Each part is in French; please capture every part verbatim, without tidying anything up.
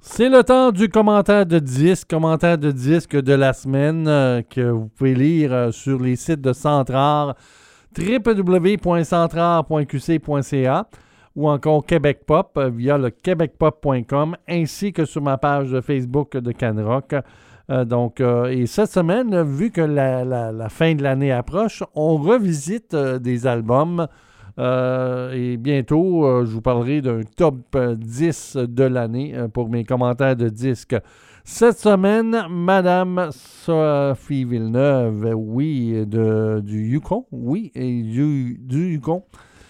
C'est le temps du commentaire de disque, commentaire de disque de la semaine euh, que vous pouvez lire euh, sur les sites de Centrare, w w w point centrare point q c point c a ou encore Québec Pop euh, via le québec pop point com ainsi que sur ma page de Facebook de Canrock. Euh, donc, euh, et cette semaine, vu que la, la, la fin de l'année approche, on revisite euh, des albums. Euh, et bientôt, euh, je vous parlerai d'un top dix de l'année euh, pour mes commentaires de disques. Cette semaine, Madame Sophie Villeneuve, oui, de, du Yukon, oui, et du, du Yukon.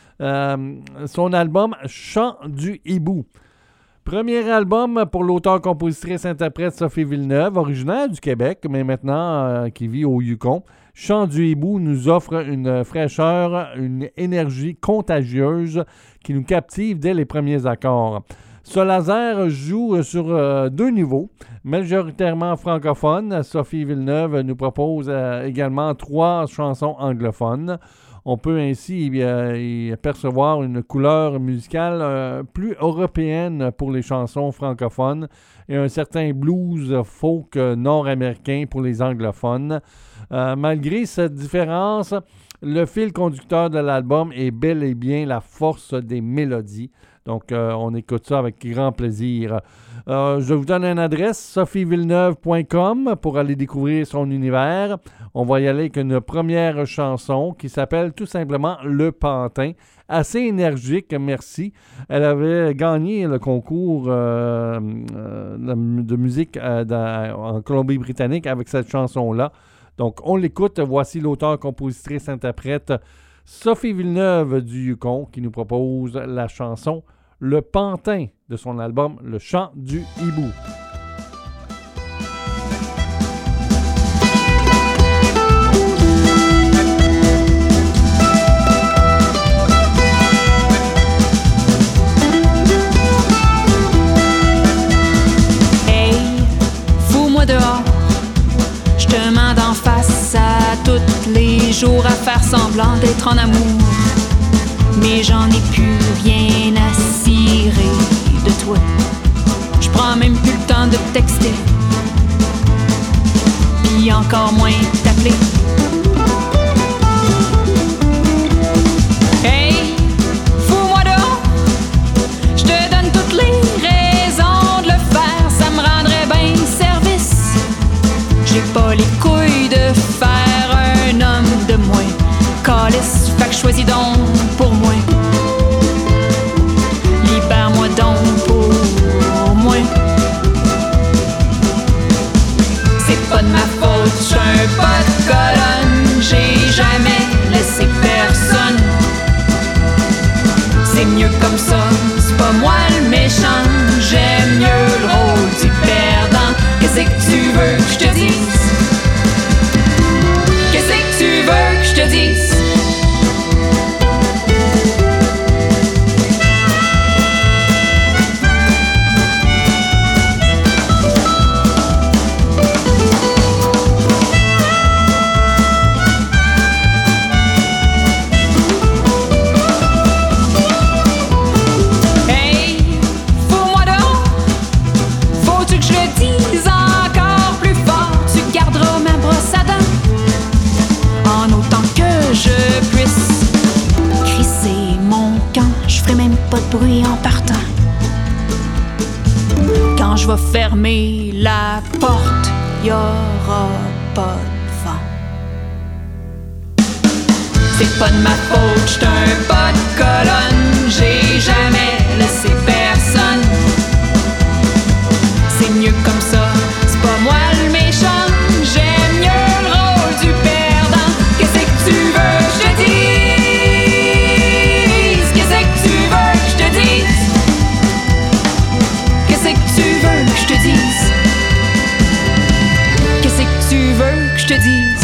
Euh, son album Chant du Hibou. Premier album pour l'auteur-compositrice-interprète Sophie Villeneuve, originaire du Québec, mais maintenant euh, qui vit au Yukon. Chant du Hibou nous offre une fraîcheur, une énergie contagieuse qui nous captive dès les premiers accords. Solazaire joue sur euh, deux niveaux, majoritairement francophones. Sophie Villeneuve nous propose euh, également trois chansons anglophones. On peut ainsi euh, y percevoir une couleur musicale euh, plus européenne pour les chansons francophones et un certain blues folk nord-américain pour les anglophones. Euh, malgré cette différence, le fil conducteur de l'album est bel et bien la force des mélodies. Donc, euh, on écoute ça avec grand plaisir. Euh, je vous donne une adresse, sophie villeneuve point com, pour aller découvrir son univers. On va y aller avec une première chanson qui s'appelle tout simplement Le Pantin. Assez énergique, merci. Elle avait gagné le concours euh, euh, de musique euh, dans, en Colombie-Britannique avec cette chanson-là. Donc, on l'écoute. Voici l'auteur-compositrice-interprète Sophie Villeneuve du Yukon qui nous propose la chanson Le Pantin de son album Le Chant du Hibou. Hey, fous-moi dehors. Je te mets d'en face à tous les jours à faire semblant d'être en amour. Mais j'en ai plus rien à cirer de toi. Je prends même plus le temps de te texter, puis encore moins t'appeler. Hey, fous-moi dehors. Je te donne toutes les raisons de le faire. Ça me rendrait bien service. J'ai pas les couilles de faire un homme de moins. Calice, fait que choisis donc pour moi. Libère-moi donc pour moi. C'est pas de ma faute, j'suis un pas de colonne. J'ai jamais laissé personne. C'est mieux comme ça, c'est pas moi le méchant. J'aime mieux le rôle du perdant. Qu'est-ce que tu veux que je te dise? Qu'est-ce que tu veux que je te dise? Bruit en partant. Quand je vais fermer la porte, y aura pas de vent. C'est pas de ma faute, j'suis un pas de colonne. J'ai jamais laissé personne. C'est mieux comme ça, c'est pas moi le méchant. J'aime mieux le rôle du perdant. Qu'est-ce que tu veux que je te dise? Qu'est-ce que tu veux que je te dise? Qu'est-ce que tu veux que je te dise?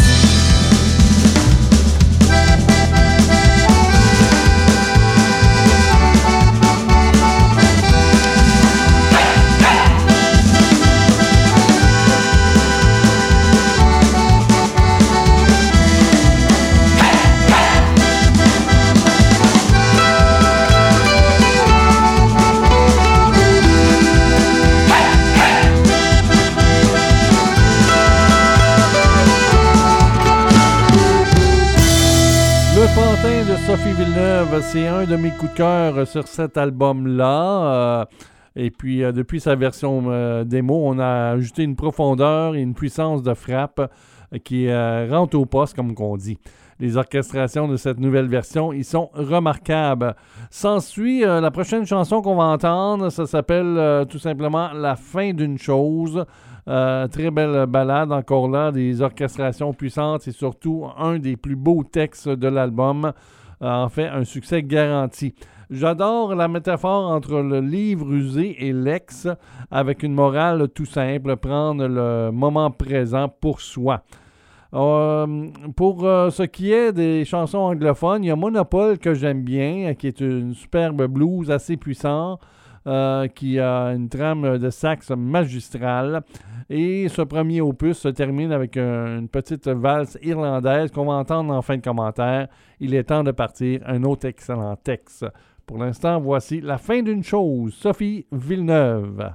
Sophie Villeneuve, c'est un de mes coups de cœur sur cet album-là. Euh, et puis, euh, depuis sa version euh, démo, on a ajouté une profondeur et une puissance de frappe euh, qui euh, rentre au poste, comme on dit. Les orchestrations de cette nouvelle version, ils sont remarquables. S'ensuit euh, la prochaine chanson qu'on va entendre, ça s'appelle euh, tout simplement « La fin d'une chose ». Euh, très belle ballade, encore là, des orchestrations puissantes et surtout un des plus beaux textes de l'album. Euh, en fait, un succès garanti. J'adore la métaphore entre le livre usé et l'ex, avec une morale tout simple, prendre le moment présent pour soi. Euh, pour euh, ce qui est des chansons anglophones, il y a Monopole que j'aime bien, qui est une superbe blues assez puissante, euh, qui a une trame de sax magistrale. Et ce premier opus se termine avec un, une petite valse irlandaise qu'on va entendre en fin de commentaire. Il est temps de partir. Un autre excellent texte. Pour l'instant, voici La fin d'une chose, Sophie Villeneuve.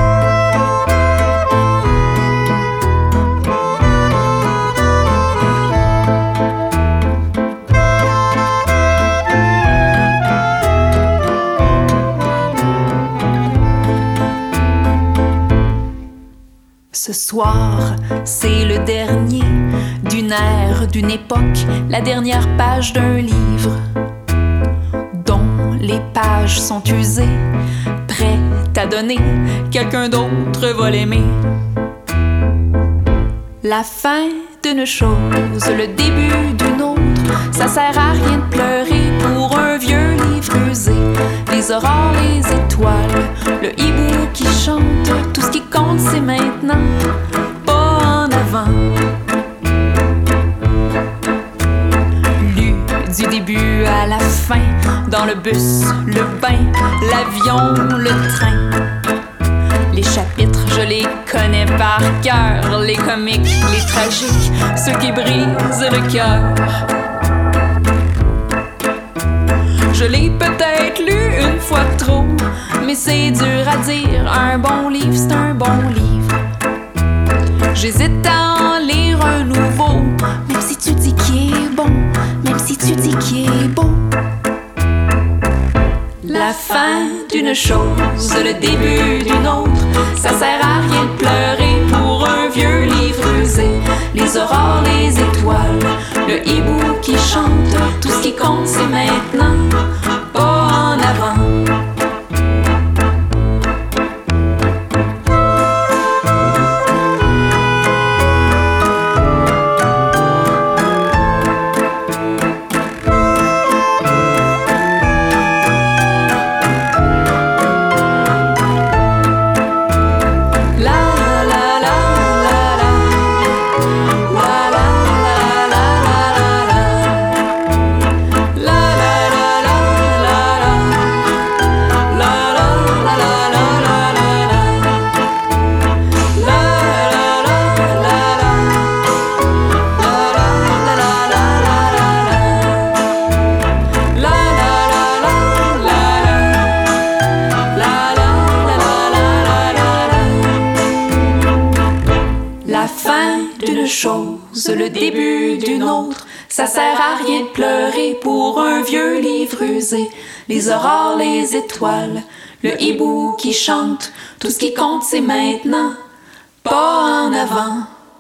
Ce soir, c'est le dernier d'une ère, d'une époque, la dernière page d'un livre dont les pages sont usées, prêtes à donner, quelqu'un d'autre va l'aimer. La fin d'une chose, le début d'une autre, ça sert à rien de pleurer pour un vieux livre usé. Les aurores, les étoiles, le hibou qui chante, tout ce qui compte c'est maintenant, pas en avant. Lu du début à la fin, dans le bus, le bain, l'avion, le train. Les chapitres, je les connais par cœur, les comiques, les tragiques, ceux qui brisent le cœur. Je l'ai peut-être lu une fois de trop, mais c'est dur à dire, un bon livre, c'est un bon livre. J'hésite à en lire un nouveau, même si tu dis qu'il est bon, même si tu dis qu'il est beau. La fin d'une chose, le début d'une autre, ça sert à rien de pleurer pour un vieux livre usé. Les aurores, les étoiles, le hibou qui chante, tout ce qui compte c'est maintenant, pas en avant. Chose, le début d'une autre, ça sert à rien de pleurer pour un vieux livre usé. Les aurores, les étoiles, le hibou qui chante, tout ce qui compte c'est maintenant, pas en avant.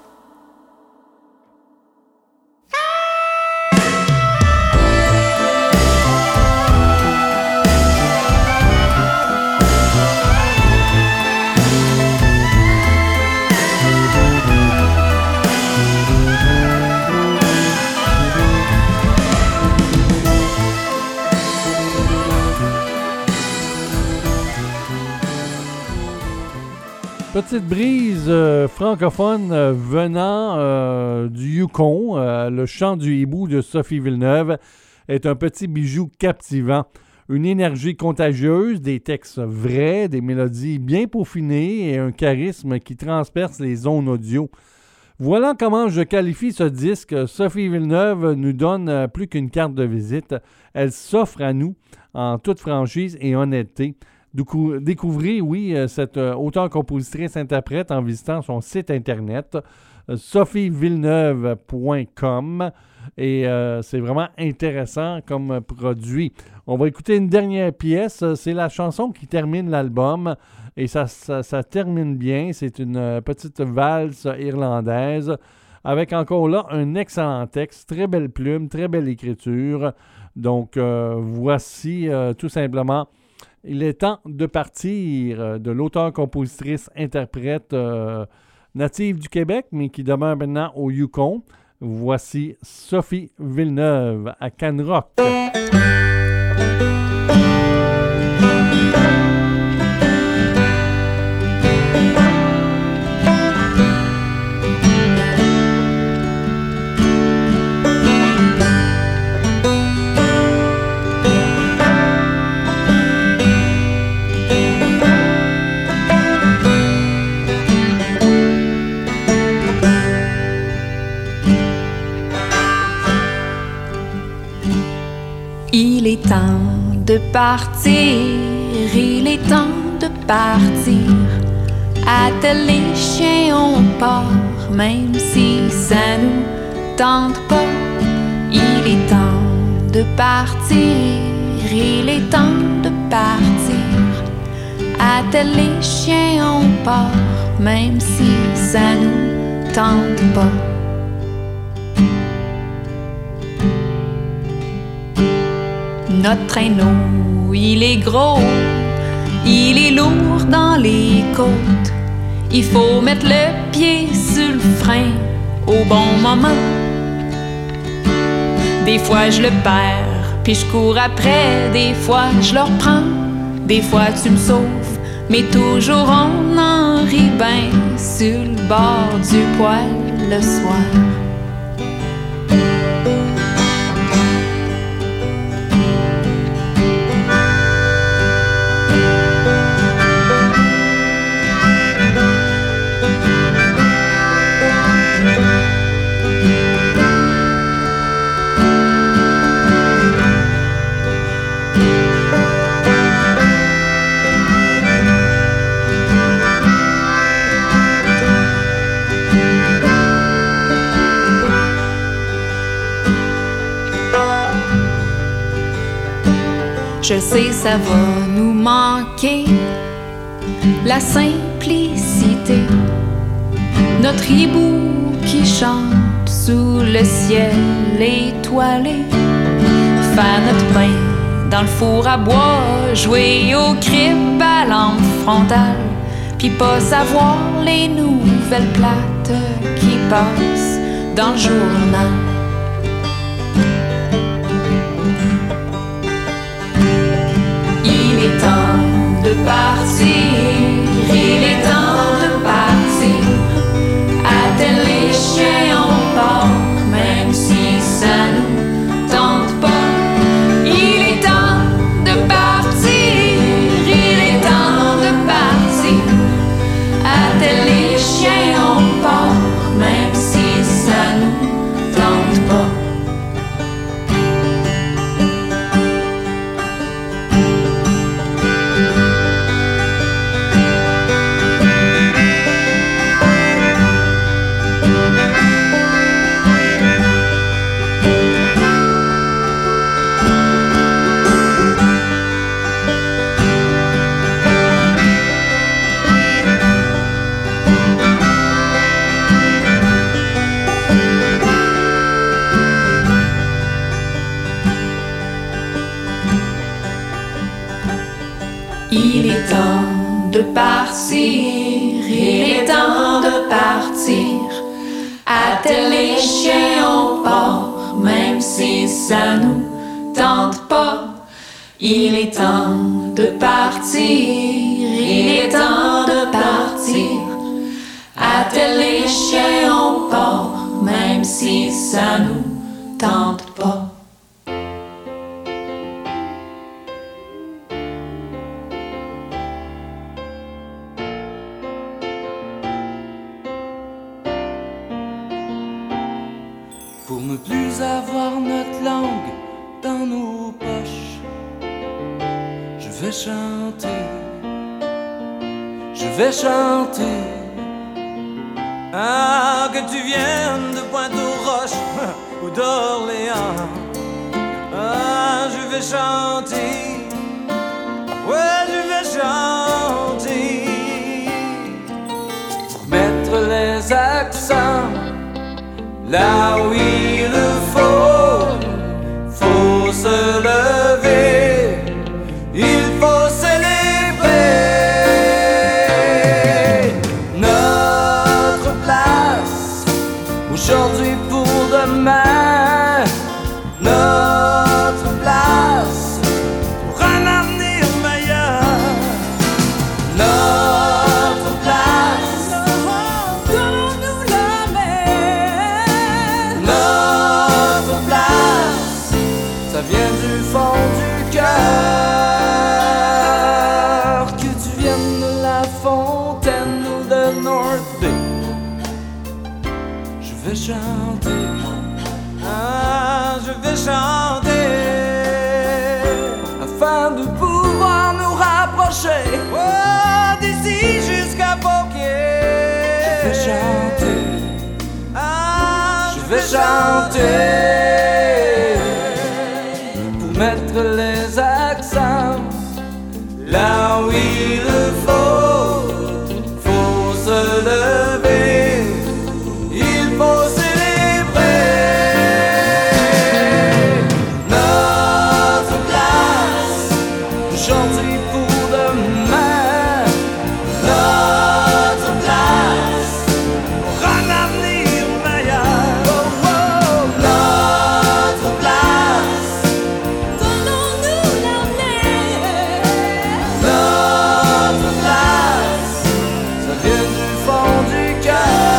Petite brise euh, francophone euh, venant euh, du Yukon. Euh, le chant du hibou de Sophie Villeneuve est un petit bijou captivant. Une énergie contagieuse, des textes vrais, des mélodies bien peaufinées et un charisme qui transperce les zones audio. Voilà comment je qualifie ce disque. Sophie Villeneuve nous donne plus qu'une carte de visite. Elle s'offre à nous en toute franchise et honnêteté. Découvrez, oui, cette auteure-compositrice-interprète en visitant son site internet sophie villeneuve point com. Et euh, c'est vraiment intéressant comme produit. On va écouter une dernière pièce. C'est la chanson qui termine l'album. Et ça, ça, ça termine bien. C'est une petite valse irlandaise avec encore là un excellent texte, très belle plume, très belle écriture. Donc euh, voici euh, tout simplement Il est temps de partir euh, de l'auteur-compositrice-interprète euh, native du Québec, mais qui demeure maintenant au Yukon. Voici Sophie Villeneuve à Canrock. Il est temps de partir, il est temps de partir. Attelle les chiens, on part, même si ça nous tente pas. Il est temps de partir, il est temps de partir. Attelle les chiens, on part, même si ça nous tente pas. Notre traîneau, il est gros, il est lourd dans les côtes. Il faut mettre le pied sur le frein au bon moment. Des fois je le perds, puis je cours après. Des fois je le reprends, des fois tu me sauves. Mais toujours on en rit bien sur le bord du poêle le soir. Je sais ça va nous manquer, la simplicité. Notre hibou qui chante sous le ciel étoilé. Faire notre pain dans le four à bois, jouer au crib à lampe frontale. Puis pas savoir les nouvelles plates qui passent dans le journal. Il est temps de partir, il est temps de partir. Attelle les chiens, on part, même si ça nous tente pas. Il est temps de partir, il est temps de partir. Attelle les chiens, on part, même si ça nous tente pas. Il est temps de partir, il est temps de partir. Attelle les chiens, on part, même si ça nous tente pas. Il est temps de partir, il est temps de partir. Attelle les chiens, on part, même si ça nous tente pas. Pour ne plus avoir notre langue dans nos poches, je vais chanter, je vais chanter. Ah, que tu viennes de Pointe-aux-Roches ou d'Orléans. Ah, je vais chanter, ouais, je vais chanter pour mettre les accents là où il le faut. Faut se lever, il faut célébrer notre place aujourd'hui pour demain, notre place pour un avenir meilleur, notre place, donnons-nous la main, notre place, ça vient du fond du cœur, que tu viennes de la Fontaine ou de North Bay, je vais chanter. Ah, je vais chanter afin de pouvoir nous rapprocher, oh, d'ici jusqu'à Beaucaire. Je vais chanter, ah, je vais chanter pour mettre les accents là où il le faut. Faut se lever, il faut aujourd'hui pour demain, notre place pour un avenir meilleur, oh, oh, notre place, donnons-nous la main, notre place, ça vient du fond du cœur.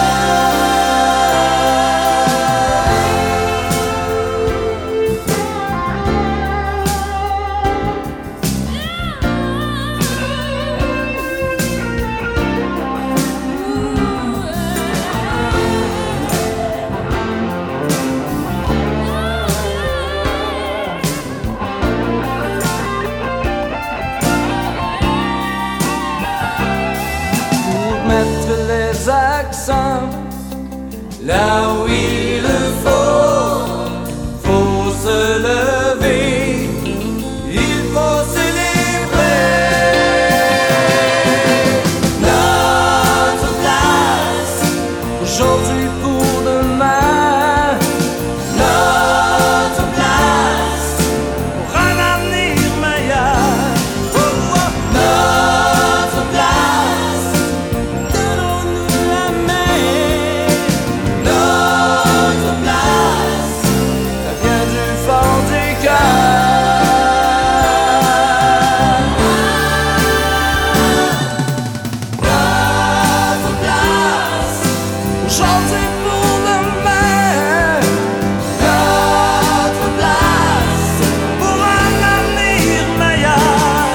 Accents là où il le faut, faut se lever, il faut célébrer notre place aujourd'hui pour demain, notre place pour un avenir meilleur, oh, oh, notre place, donnons-nous la main, notre place, ça vient du fond du cœur. Notre place, aujourd'hui pour demain, notre place pour un avenir meilleur,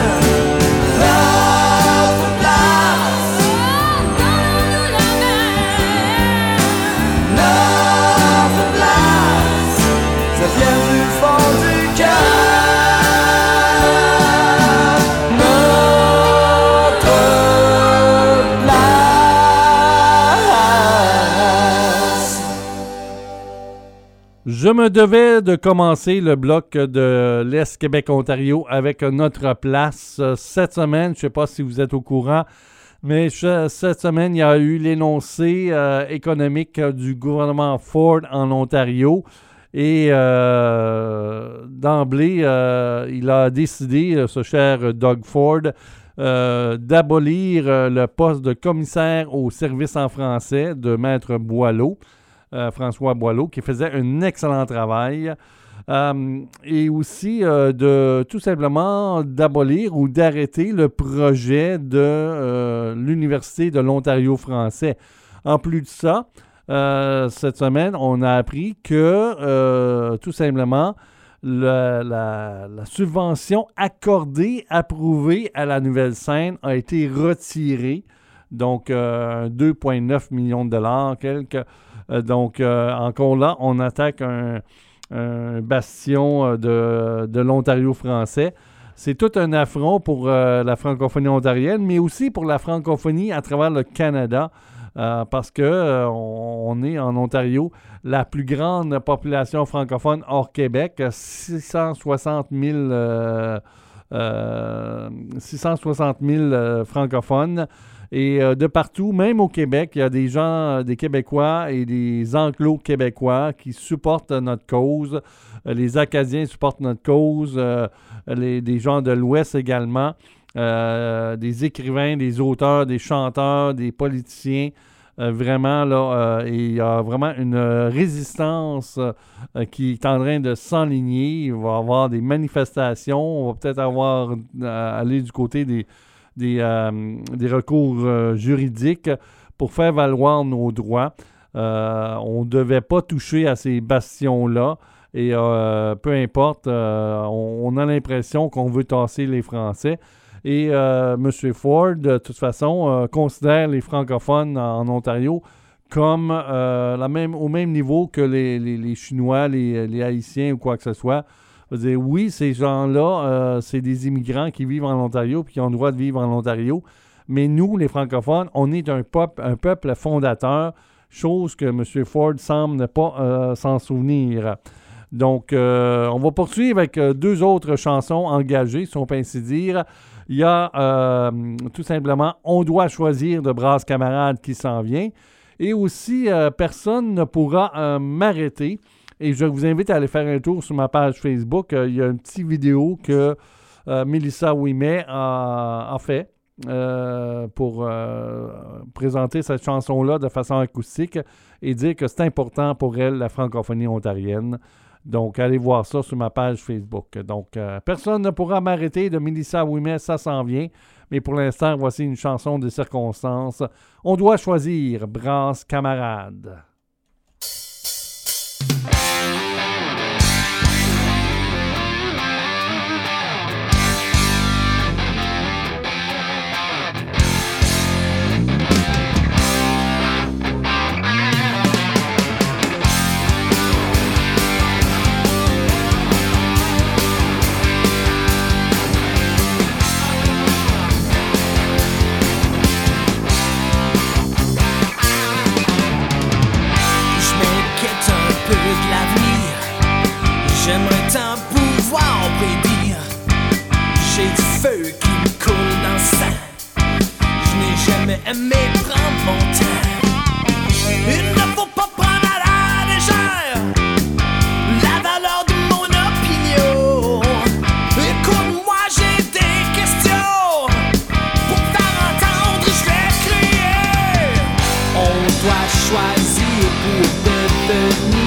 notre place, donnons-nous la main, notre place, ça vient du fond du cœur, notre place. Je me devais de commencer le bloc de l'Est Québec-Ontario avec notre place euh, cette semaine. Je ne sais pas si vous êtes au courant, mais je- cette semaine, il y a eu l'énoncé euh, économique euh, du gouvernement Ford en Ontario. Et euh, d'emblée, euh, il a décidé, euh, ce cher Doug Ford, euh, d'abolir euh, le poste de commissaire au service en français de Maître Boileau. Euh, François Boileau, qui faisait un excellent travail. Euh, et aussi euh, de tout simplement d'abolir ou d'arrêter le projet de euh, l'Université de l'Ontario français. En plus de ça, euh, cette semaine, on a appris que euh, tout simplement le- la, la subvention accordée, approuvée à la Nouvelle-Scène a été retirée. Donc, euh, deux virgule neuf millions de dollars, quelques. Euh, donc, euh, encore là, on attaque un, un bastion euh, de, de l'Ontario français. C'est tout un affront pour euh, la francophonie ontarienne, mais aussi pour la francophonie à travers le Canada. euh, parce que euh, on, on est en Ontario la plus grande population francophone hors Québec, six cent soixante mille, euh, euh, six cent soixante mille euh, francophones. Et euh, de partout, même au Québec, il y a des gens, des Québécois et des enclos québécois qui supportent notre cause. Euh, les Acadiens supportent notre cause, euh, les, des gens de l'Ouest également, euh, des écrivains, des auteurs, des chanteurs, des politiciens. Euh, vraiment, là, euh, il y a vraiment une résistance euh, qui est en train de s'enligner. Il va y avoir des manifestations. On va peut-être avoir euh, aller du côté des Des, euh, des recours euh, juridiques pour faire valoir nos droits. Euh, on ne devait pas toucher à ces bastions-là et euh, peu importe, euh, on, on a l'impression qu'on veut tasser les Français. Et euh, M. Ford, de toute façon, euh, considère les francophones en, en Ontario comme euh, la même, au même niveau que les, les, les Chinois, les, les Haïtiens ou quoi que ce soit. Je veux dire, oui, ces gens-là, euh, c'est des immigrants qui vivent en Ontario puis qui ont le droit de vivre en Ontario. Mais nous, les francophones, on est un peuple, un peuple fondateur, chose que M. Ford semble ne pas euh, s'en souvenir. Donc, euh, on va poursuivre avec euh, deux autres chansons engagées, si on peut ainsi dire. Il y a euh, tout simplement « On doit choisir » de Brasse Camarade qui s'en vient. Et aussi, euh, « Personne ne pourra euh, m'arrêter ». Et je vous invite à aller faire un tour sur ma page Facebook. Euh, il y a une petite vidéo que euh, Mélissa Ouimet a, a fait euh, pour euh, présenter cette chanson-là de façon acoustique et dire que c'est important pour elle, la francophonie ontarienne. Donc, allez voir ça sur ma page Facebook. Donc, euh, personne ne pourra m'arrêter de Mélissa Ouimet, ça s'en vient. Mais pour l'instant, voici une chanson de circonstance. On doit choisir Brasse Camarade. J'aimerais tant pouvoir prédire. J'ai du feu qui me coule dans le sang. Je n'ai jamais aimé prendre mon temps. Il ne faut pas prendre à la légère la valeur de mon opinion. Écoute-moi, j'ai des questions. Pour faire entendre, je vais crier. On doit choisir pour devenir.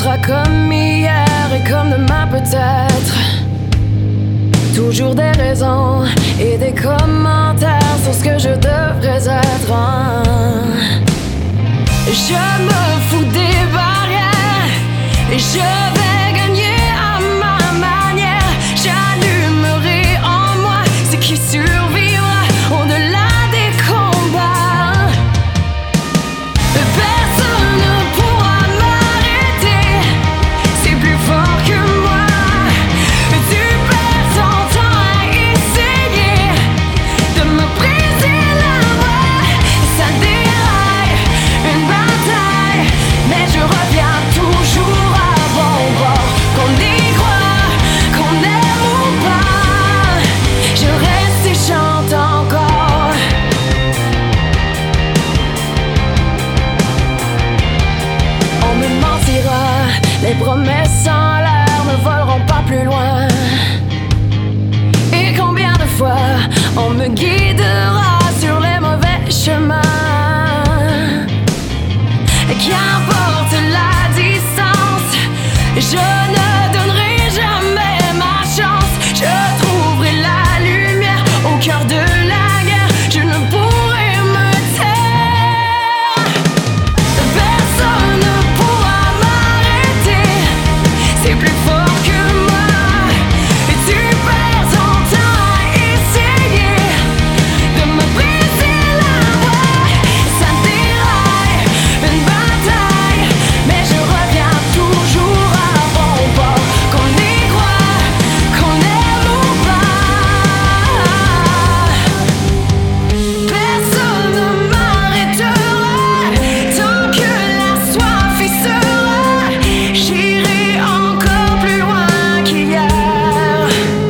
sera comme hier et comme demain peut-être. Toujours des raisons et des commentaires sur ce que je devrais être. Je me fous des barrières et je vais gagner à ma manière. J'allumerai en moi ce qui survivra au-delà des combats. Personne ne pourra m'arrêter, c'est plus fort que moi. Tu perds ton temps à essayer de me briser la voie. Ça déraille, une bataille, mais je reviens toujours à bon bord. Qu'on y croit, qu'on aime ou pas, je reste et chante encore. On me mentira, les promesses en l'air ne voleront pas plus loin. Et combien de fois on me guidera sur les mauvais chemins. Qu'importe la distance, je ne donnerai jamais ma chance. Je trouverai la lumière au cœur de la guerre. Je ne pourrai me taire. Personne ne pourra m'arrêter, c'est plus fort que moi. Tu perds ton temps à essayer de me briser la voie. Ça déraille, une bataille, mais je reviens toujours à bon bord. Qu'on y croit, qu'on aime ou pas, personne ne m'arrêtera tant que la soif y sera. J'irai encore plus loin qu'hier.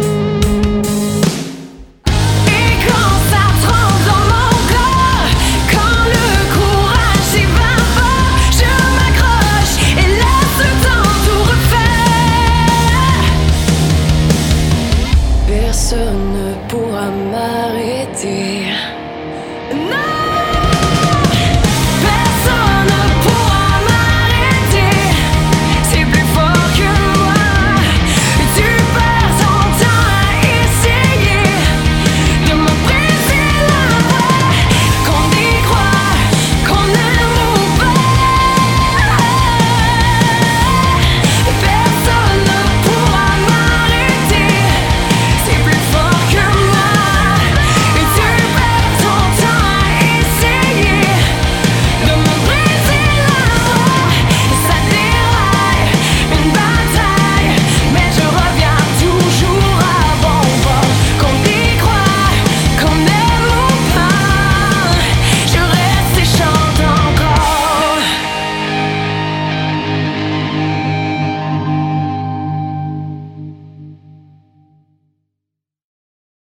Et quand ça tremble dans mon corps, quand le courage s'évapore, je m'accroche et laisse le temps tout refaire. Personne ne pourra m'arrêter.